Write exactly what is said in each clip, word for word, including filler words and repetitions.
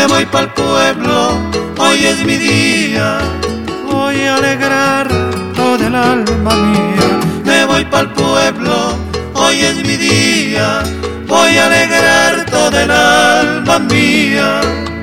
Me voy pa'l pueblo, hoy es mi día, voy a alegrar toda el alma mía. Me voy pa'l pueblo, hoy es mi día, voy a alegrar toda el alma mía.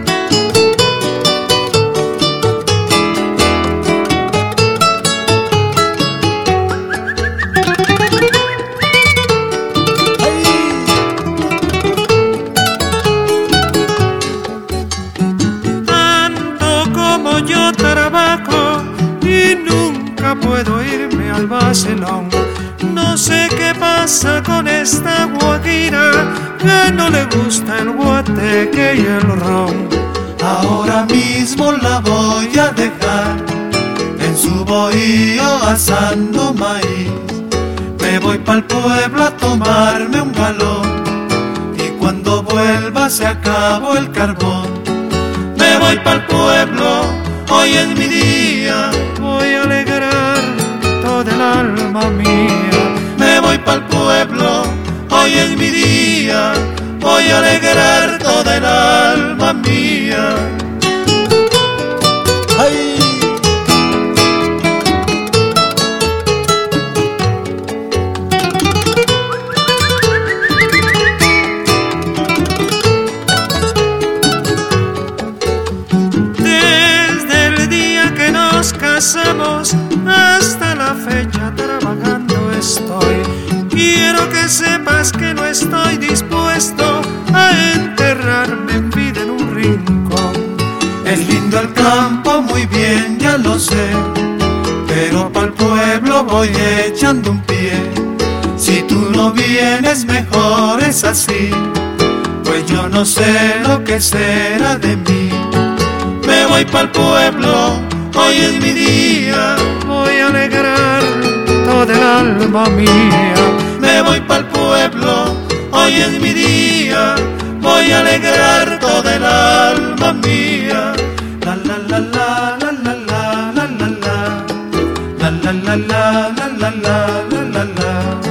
Yo trabajo y nunca puedo irme al vacilón. No sé qué pasa con esta guajira, que no le gusta el guateque y el ron. Ahora mismo la voy a dejar en su bohío asando maíz. Me voy pa'l pueblo a tomarme un galón y cuando vuelva se acabó el carbón. Me voy pa'l pueblo, hoy es mi día, voy a alegrar toda el alma mía. Me voy pa'l pueblo, hoy es mi día, voy a alegrar toda el alma mía. ¡Ay! Casamos hasta la fecha trabajando estoy. Quiero que sepas que no estoy dispuesto a enterrarme en vida en un rincón. Es lindo el campo, muy bien, ya lo sé, pero pa'l pueblo voy echando un pie. Si tú no vienes mejor es así, pues yo no sé lo que será de mí. Me voy pa'l pueblo, hoy es mi día, voy a alegrar toda el alma mía. Me voy pa'l pueblo, hoy es mi día, voy a alegrar toda el alma mía. La la la la la la la la la la la la la la la la la la.